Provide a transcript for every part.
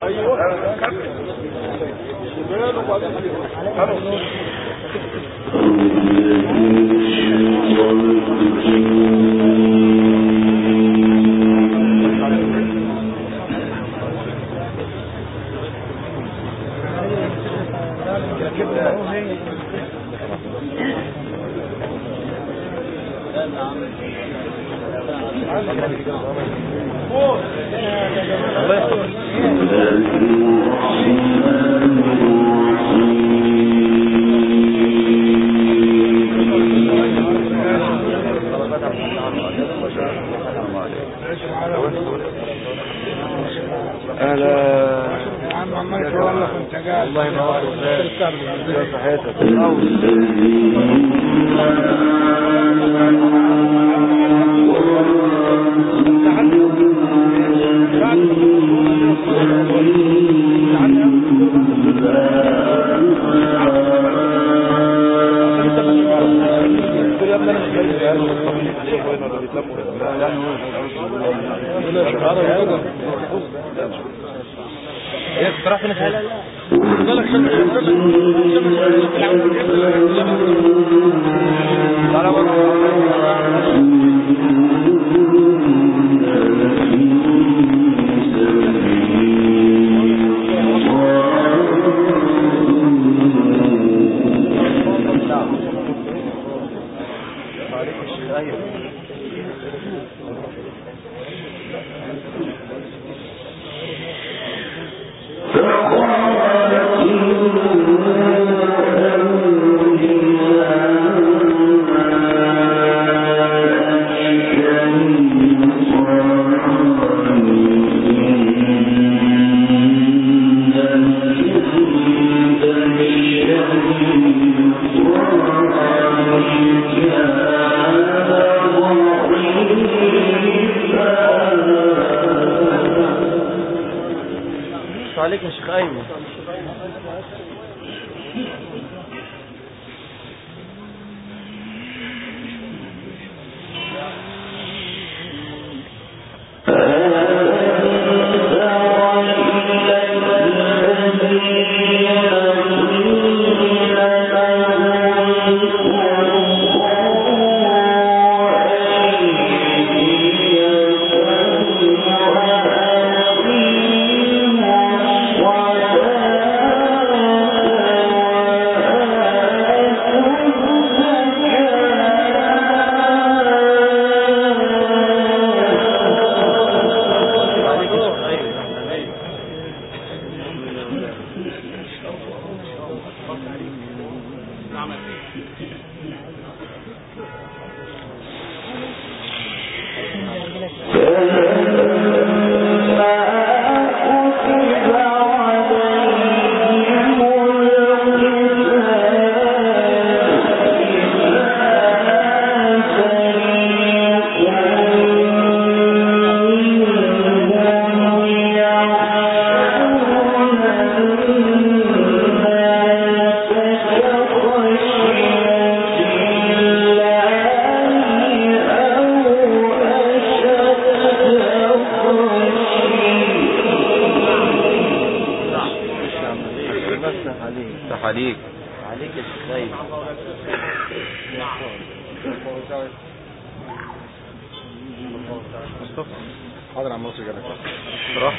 حاضر عم مصر جالك راح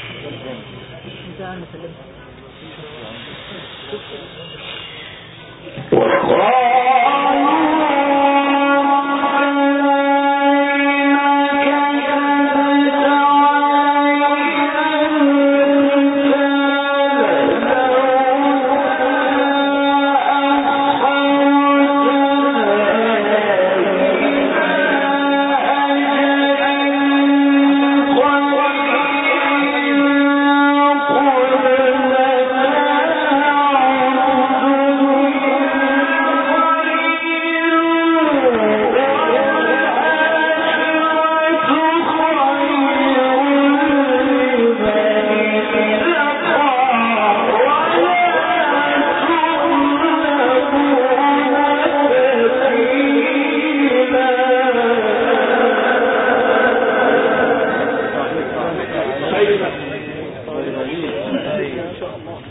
انت انا سلمت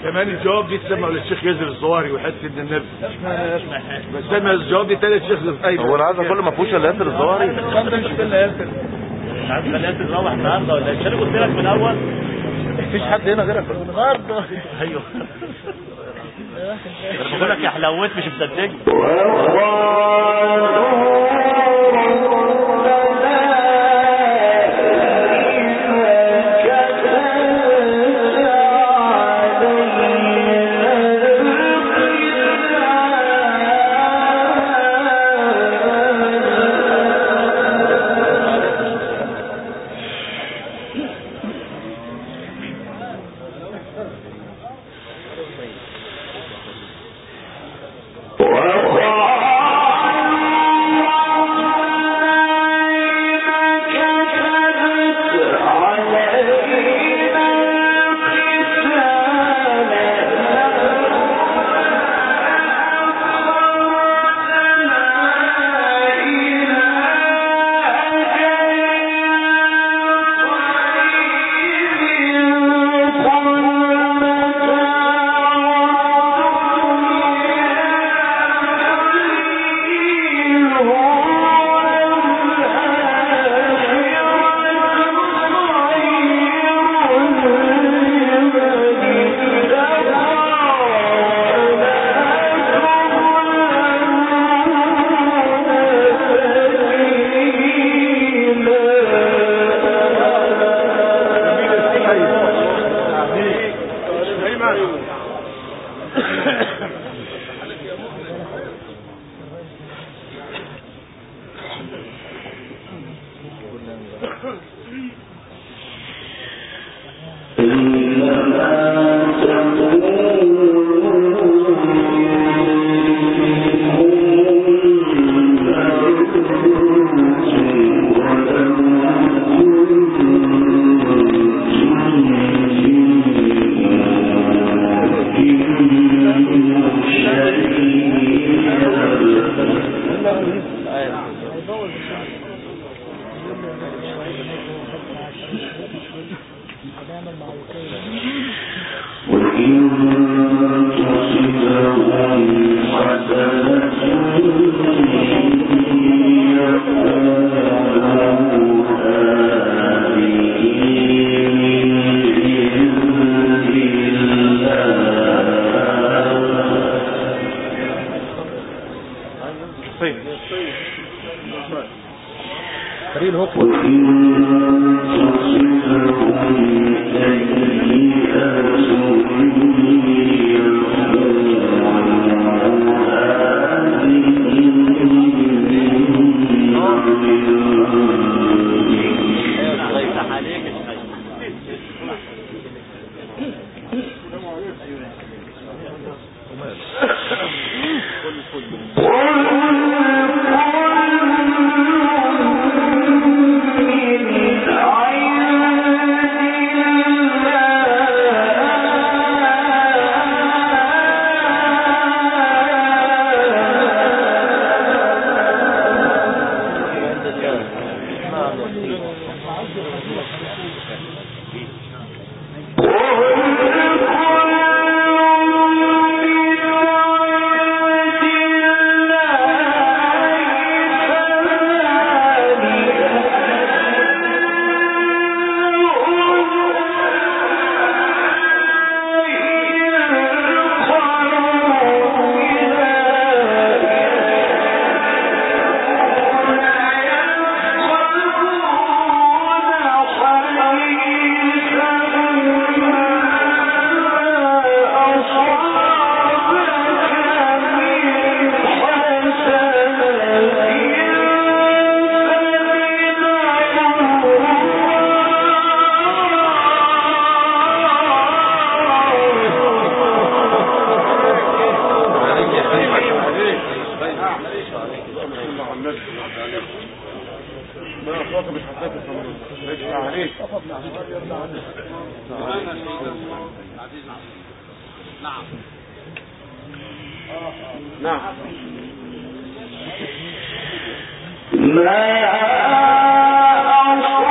كمان الجواب دي تسمع للشيخ ياسر الزواري وحته ابن النبي. بس سمع الجواب دي تاني الشيخ ايمن. هو العزة كله ما فيهوش الا ياسر الزواري. الكلام ده مش كله ياسر. عايز خليها تروح النهارده ولا مش؟ انا قلت لك من الاول مفيش حد هنا غيرك النهارده. ايوه انا بقول لك يا حلاوت مش مصدقني.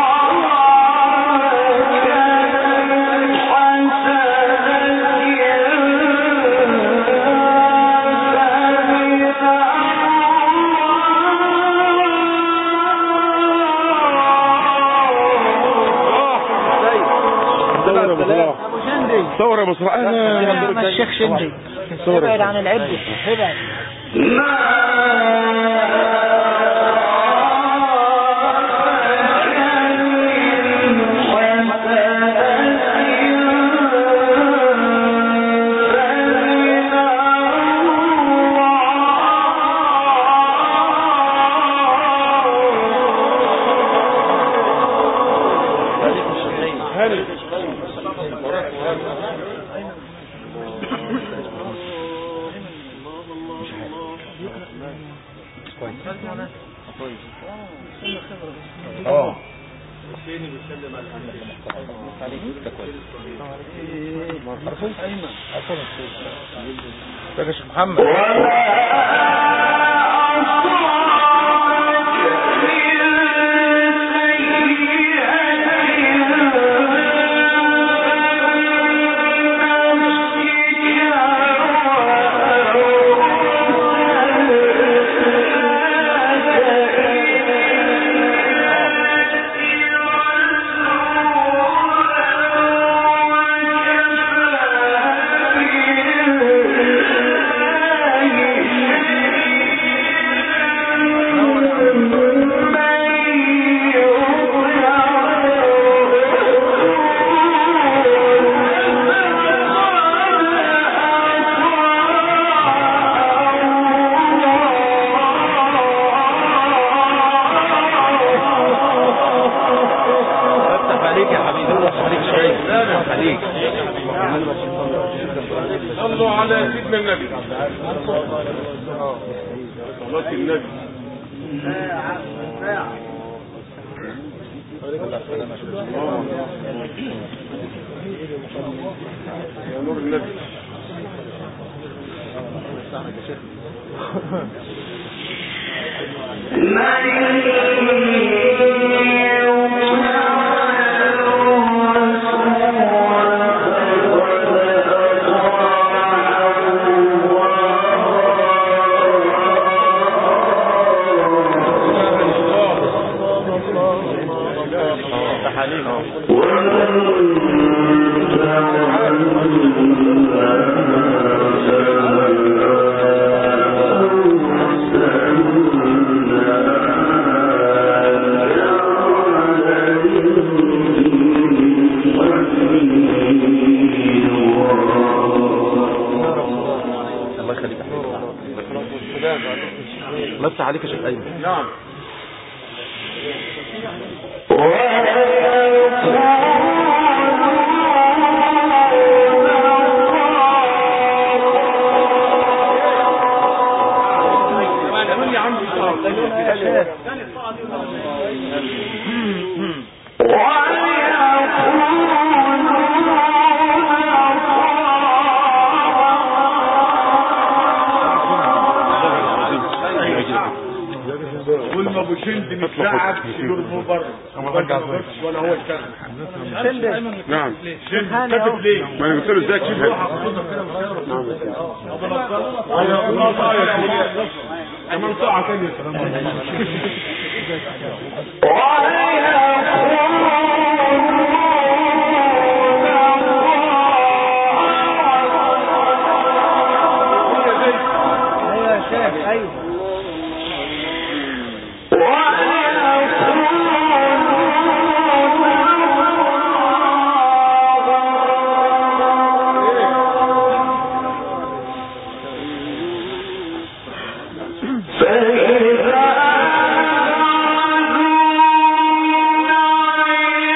نعم شندي صور يا مصر انا الشيخ شندي ابعد عن العبد ابعد يا شيخ محمد صلوا على سيدنا النبي صلاة النبي يا نور النبي بس عليك يا شيخ ايمن. نعم قلنا ابو شند متلعب شدور بره ولا هو اشتغل. نعم شند كاتب ليه؟ ما انا قلت له ازاي تشوف كمان ساعة تانية. ايوه يا شيخ ايوه فإذا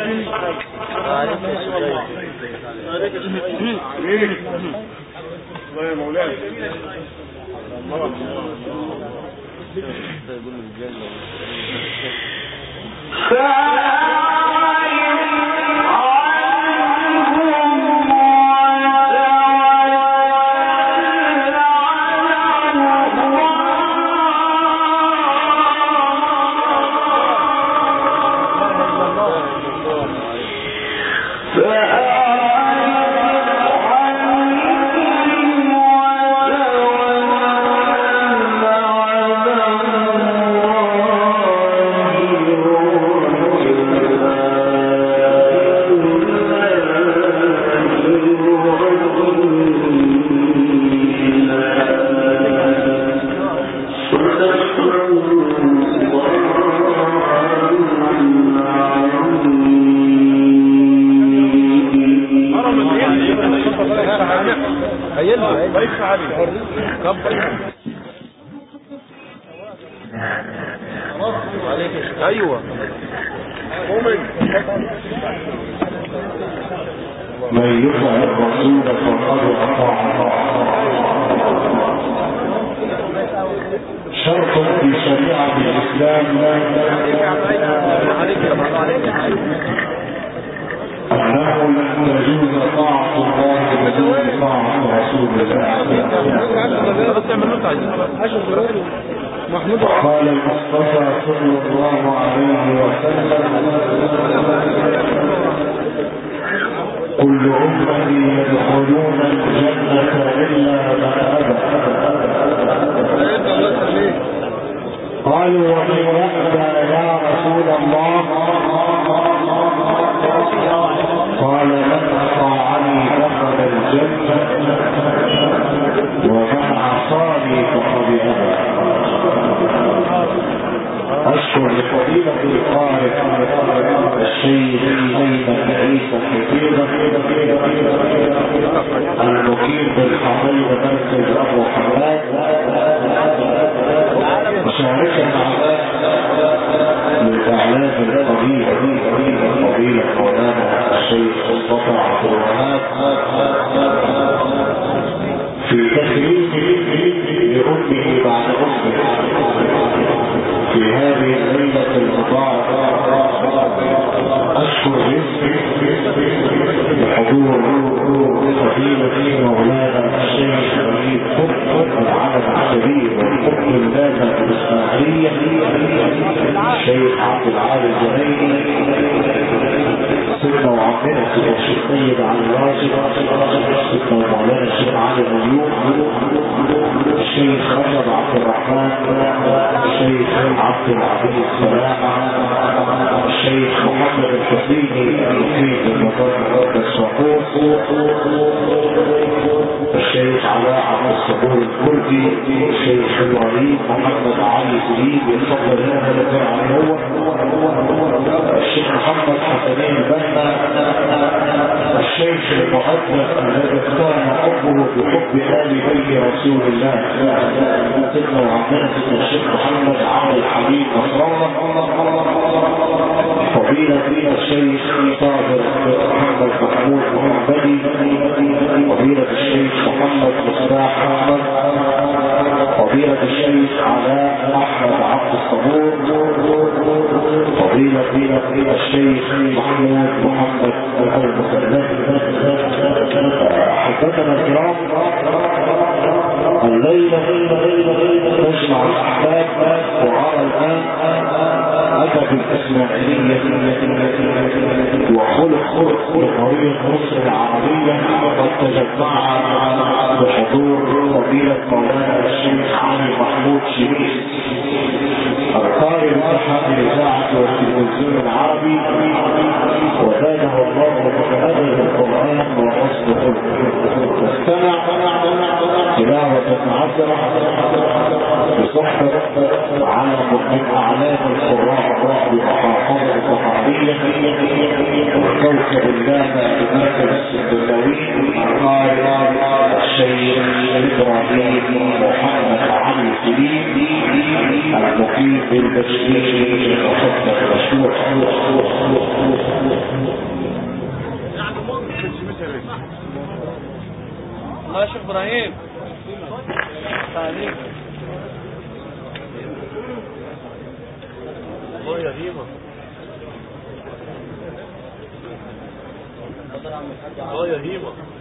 يا مولانا ايوه من يطع الرسول فقد اطاع الله. شرط في شريعة الإسلام أنه لا تجوز طاعة الله بدون طاعة رسول الله. قال المصطفى صلى الله عليه وسلم كل أمتي يدخلون الجنة إلا من أبى. قالوا ومن يأبى يا رسول الله؟ قال من أطاعني دخل الجنة ومن عصاني فقد أبى. أشكر لفضيلة القارئ الشيخ أيمن عيسى الحفيظة المقيم بالحضيض مركز أبو حماد مشاركة أعلام للإعلام القديم فضيلة مولانا الشيخ مصطفى عبد الوهاب في تكريمه لأمه بعد أمه في هذه الليلة المباركة. أشكر بحضور فضيلة مولانا الشيخ وليد قطب العدد الكبير والقطب اللازم الإسماعيلية الشيخ عبد العال الجنيدي سيدنا وعمنا الشيخ سيد علي راشد سيدنا مولانا الشيخ علي اليوم الشيخ رجب عبد الرحمن الشيخ عبد العزيز سلامة الشيخ محمد الحسيني المقيم بالمطار الصقور الشيخ علاء عبد الصبور الكردي الشيخ الوليد محمد علي سليم يتفضل هنا ذكر عنه هو الشيخ محمد حسنين البنا الشيخ المؤدب الذي كان حبه بحب آل بيت رسول الله سيدنا وعمنا الشيخ محمد عبد الحليم نصر الله فضيلة الشيخ طاهر محمد محمود محمدي فضيلة الشيخ محمد مصباح احمد فضيلة الشيخ علاء احمد عبد الصبور فضيلة الشيخ محمود محمد المسلم. حضرتنا الكرام الليلة تجمع الأحباب وعلى الآن أدب الإسماعيلية وخلق لطريق مصر العربية قد تجمع بحضور فضيلة مولانا الشيخ علي محمود شريف القارئ الأحد لإذاعة والتلفزيون العربي وزاده الله بأدب القرآن وحسن خلقه. استمع تلاوة معبرة بصحبة على من أعلام القراء بمحافظة الصحابية وكوكب اللامع بمركز السندوي القارئ الشيخ إبراهيم محمد علي سليم المقيم بالبشير يتفضل مشروع. الله يا شيخ ابراهيم الله يا هيمة الله يا هيمة